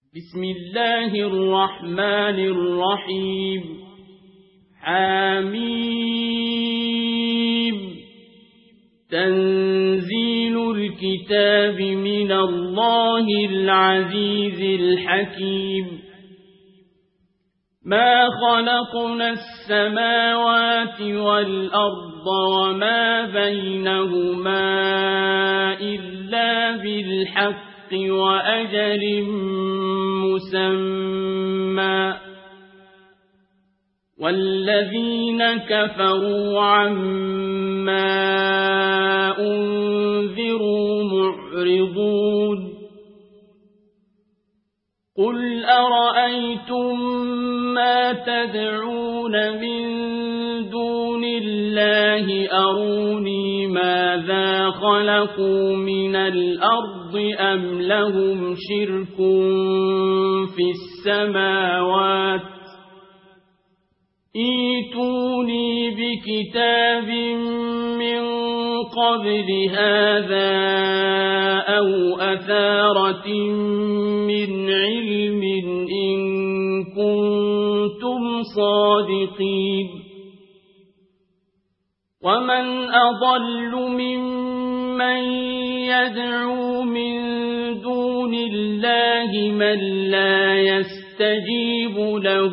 بسم الله الرحمن الرحيم حميم تنزيل الكتاب من الله العزيز الحكيم ما خلقنا السماوات والأرض وما بينهما إلا بالحق وأجل مسمى والذين كفروا عما أنذروا معرضون قل أرأيتم ما تدعون من دون الله أروني ماذا خلقوا من الأرض أم لهم شرك في السماوات ائتوني بكتاب من قبل هذا أو أثارة من علم إن كنتم صادقين ومن أضل ممن يدعو من دون الله من لا يستجيب له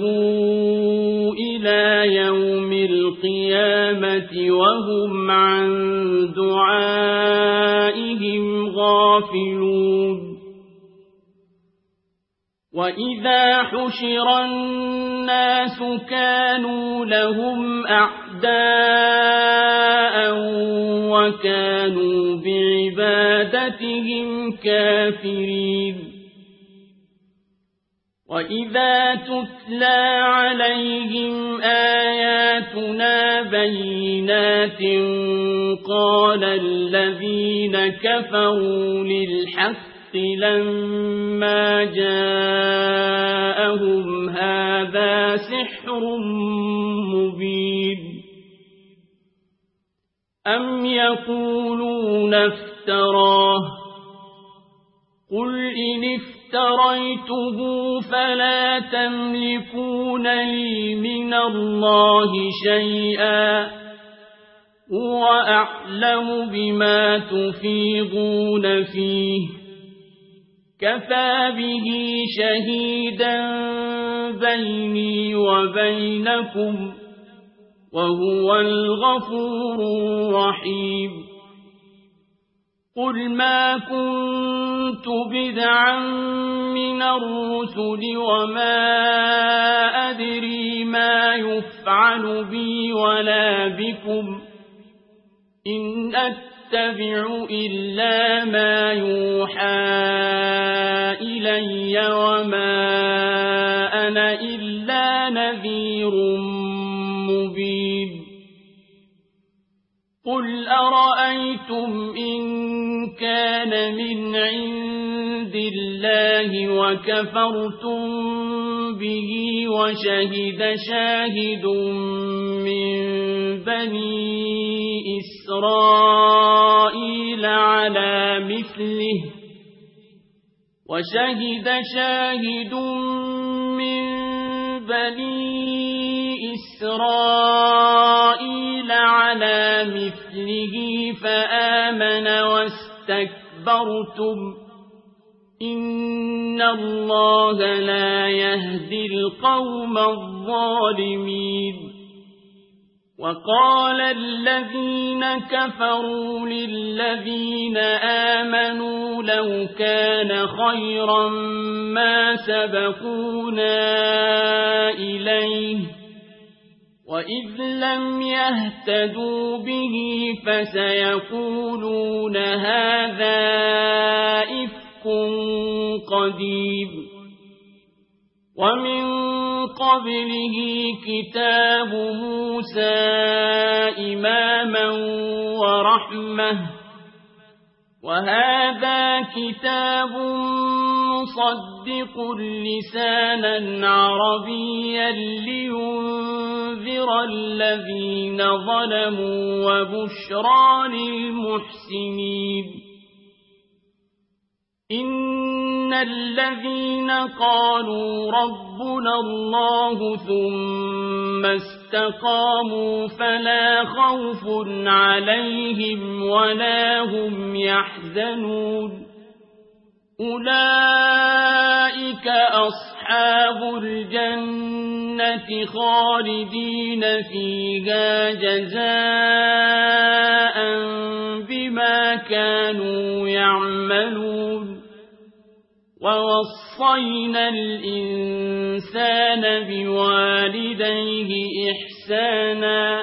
إلى يوم القيامة وهم عن دعائهم غافلون وإذا حشر الناس كانوا لهم أعداء وكانوا بعبادتهم كافرين وإذا تتلى عليهم آياتنا بينات قال الذين كفروا للحق لما جاءهم هذا سحر مبين أم يقولون افتراه قل إن افتريته فلا تملكون لي من الله شيئا هو أعلم بما تفيضون فيه كفى به شهيدا بيني وبينكم وهو الغفور الرحيم قل ما كنت بدعا من الرسل وما أدري ما يفعل بي ولا بكم إن أتبع إلا ما يوحى إلي وما أنا إلا نذير مبين قل أرأيتم إن كان من عند الله وكفرتم به وشهد شاهد من بني إسرائيل على مثله فآمن واستكبرتم إن الله لا يهدي القوم الظالمين وقال الذين كفروا للذين آمنوا لو كان خيرا ما سبقونا إليه وإذ لم يهتدوا به فسيقولون هذا إفك قديم ومن قبله كتاب موسى إماما ورحمة وهذا كتاب مصدق لسانا عربيا لينذر الذين ظلموا وبشرى للمحسنين إن الذين قالوا ربنا الله ثم استقاموا فلا خوف عليهم ولا هم يحزنون أولئك أصحاب الجنة خالدين فيها جزاء بما كانوا يعملون ووصينا الإنسان بوالديه إحسانا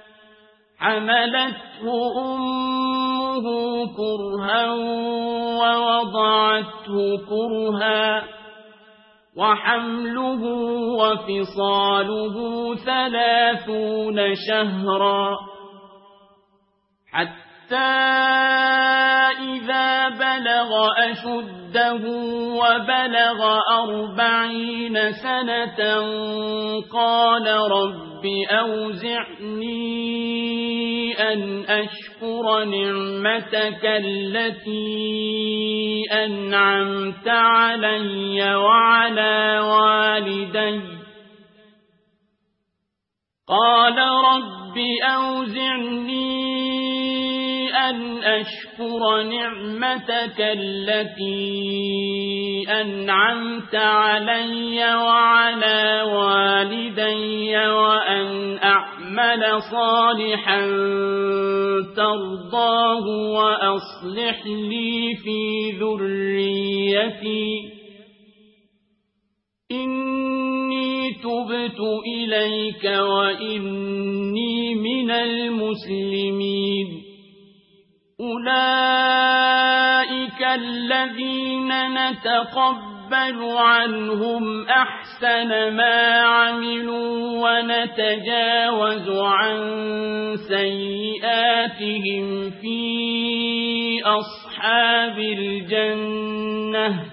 حملته أمه كرها ووضعته كرها وحمله وفصاله 30 شهرا حتى إذا بلغ أشده وبلغ 40 سنة قال رب أوزعني أن أشكر نعمتك التي أنعمت علي وعلى والدي قال رب أوزعني أن أشكر نعمتك التي أنعمت علي وعلى والدي وأن أعمل صالحا ترضاه وأصلح لي في ذريتي إني تبت إليك وإني من المسلمين أولئك الذين نتقبل عنهم أحسن ما عملوا ونتجاوز عن سيئاتهم في أصحاب الجنة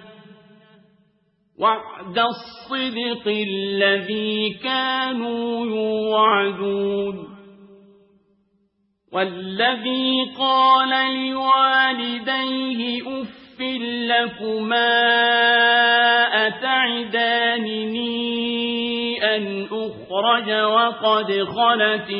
وعد الصدق الذي كانوا يوعدون والذي قال لوالديه أف لكما أتعدانني أن أخرج وقد خلت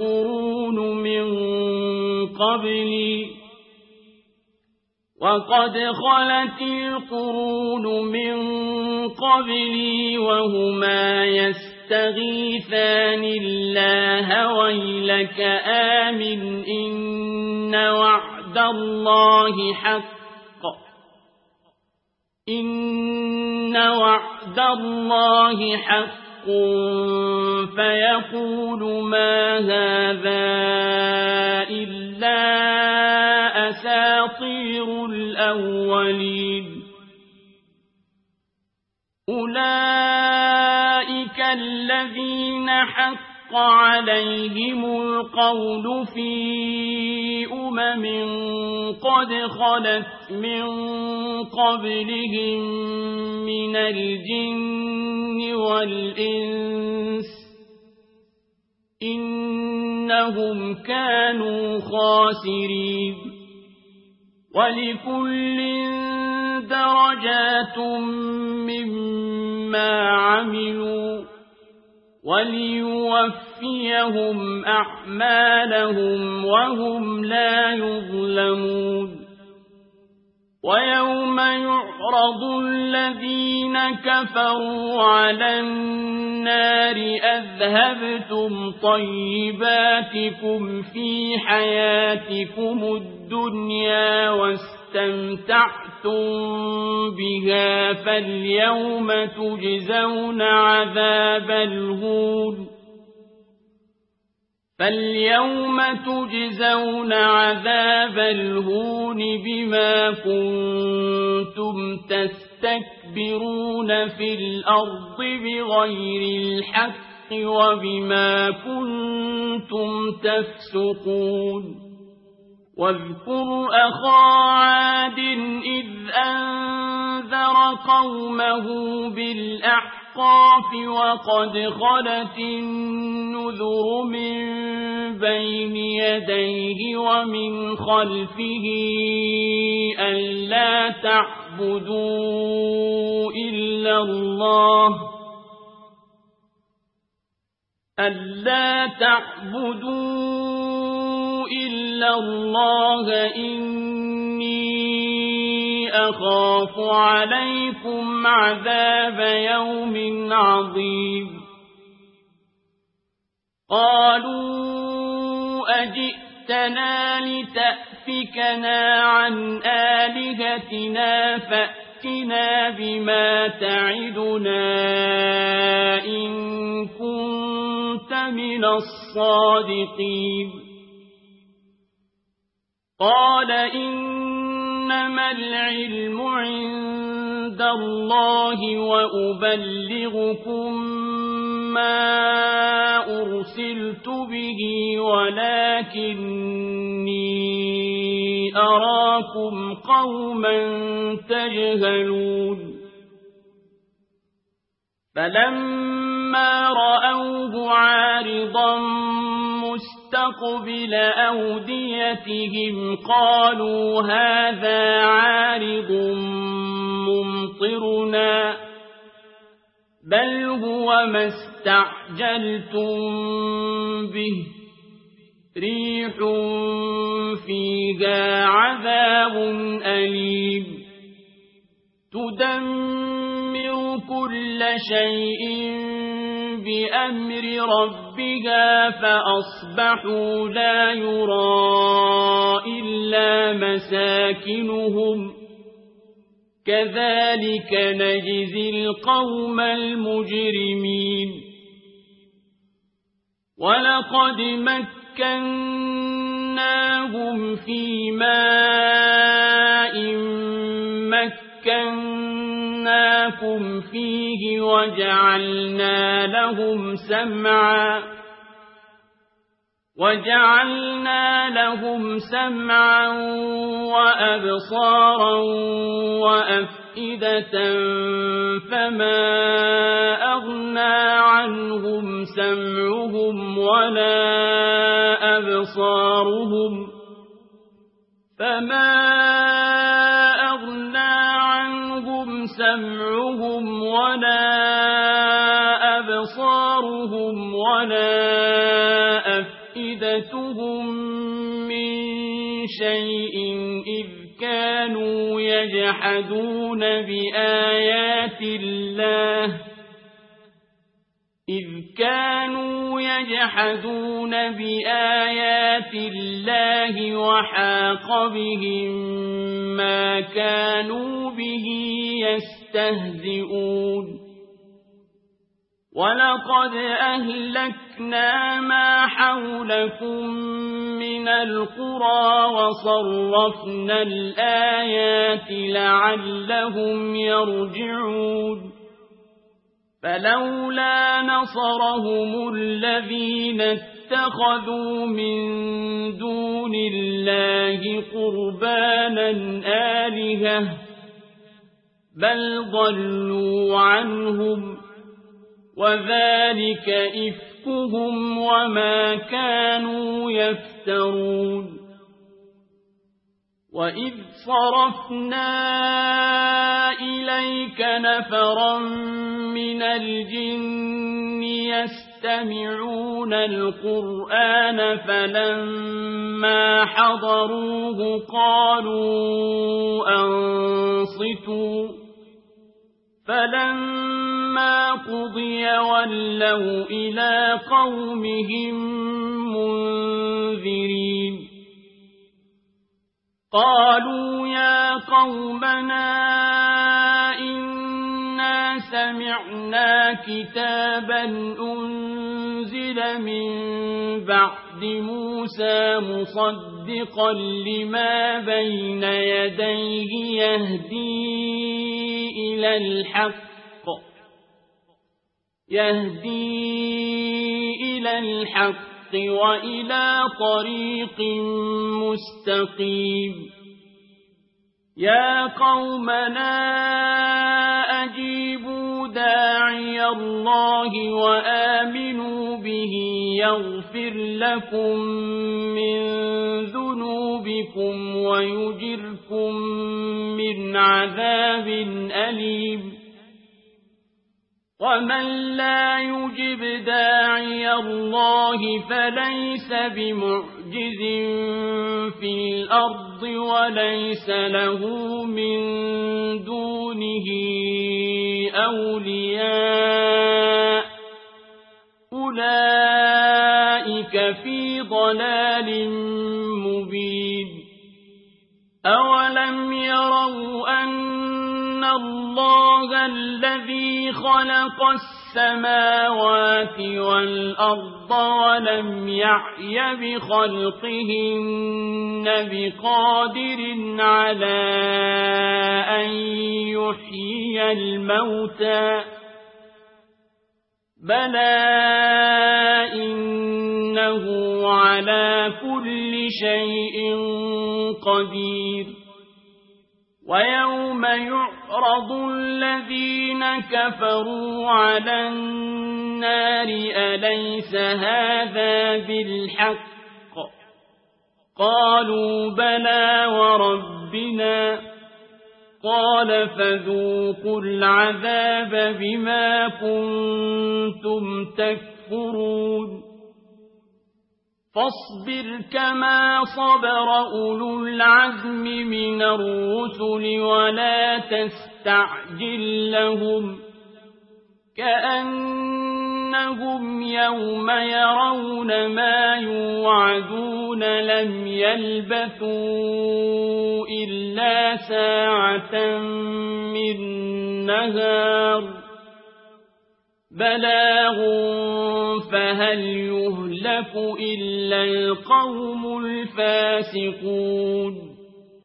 القرون من قبلي وهما يستغيثان الله ويلك آمن إن وعد الله حق فيقول ما هذا إلا أساطير الأولين أولئك الذين حق عليهم القول في قد خلت من قبلهم من الجن والإنس إنهم كانوا خاسرين ولكل درجات مما عملوا وليوفيهم أعمالهم وهم لا يظلمون ويوم يعرض الذين كفروا على النار أذهبتم طيباتكم في حياتكم الدنيا واستمتعتم بها فاليوم تجزون عذاب الهون بما كنتم تستكبرون في الأرض بغير الحق وبما كنتم تفسقون واذكر أخا عاد إذ أنذر قومه بالأحقاف وقد خلت النذر من بين يديه ومن خلفه ألا تعبدوا تعبدوا إلا الله إني أخاف عليكم عذاب يوم عظيم قالوا أجئتنا لتأفكنا عن آلهتنا فأتنا بما تعدنا إن كنت من الصادقين قال إنما العلم عند الله وأبلغكم ما أرسلت به ولكني أراكم قوما تجهلون فلما رأوه عارضا مستقبل أوديتهم قالوا هذا عارض ممطرنا بل هو ما استعجلتم به ريح فيها عذاب أليم تدمر كل شيء بأمر ربها فأصبحوا لا يرى إلا مساكنهم كذلك نجزي القوم المجرمين ولقد مكناهم في ماء مكناكم فيه وجعلنا لهم سمعا وأبصارا وأفئدة فما أغنى عنهم سمعهم ولا أبصارهم ولا أفئدتهم من شيء إذ كانوا يجحدون بآيات الله وحاق بهم ما كانوا به يستهزئون ولقد أهلكنا ما حولكم من القرى وصرفنا الآيات لعلهم يرجعون فلولا نصرهم الذين اتخذوا من دون الله قربانا آلهة بل ضلوا عنهم وذلك إفكهم وما كانوا يفترون وإذ صرفنا إليك نفرا من الجن يستمعون القرآن فلما حضروه قالوا أنصتوا فلما قضي ولوا إلى قومهم منذرين قالوا يا قومنا إنا سمعنا كتابا أنزل من بعد موسى مصدقا لما بين يديه يهدي إلى الحق وإلى طريق مستقيم يا قومنا أجيبوا أجيبوا داعي الله وآمنوا به يغفر لكم من ذنوبكم ويجركم من عذاب أليم ومن لا يجب داعي الله فليس بمعجز في الأرض وليس له من دونه أولياء أولئك في ضلال مبين أولم يروا أن الله الذي خلق السماوات والأرض ولم يعي بخلقهن بقادر على أن يحيي الموتى بلى إنه على كل شيء قدير ويوم يعرض الذين كفروا على النار أليس هذا بالحق قالوا بلى وربنا قال فذوقوا العذاب بما كنتم تكفرون فاصبر كما صبر أولو العزم من الرسل ولا تستعجل لهم كأنهم يوم يرون ما يوعدون لم يلبثوا إلا ساعة من نهار بلاغ فهل يهلك إلا القوم الفاسقون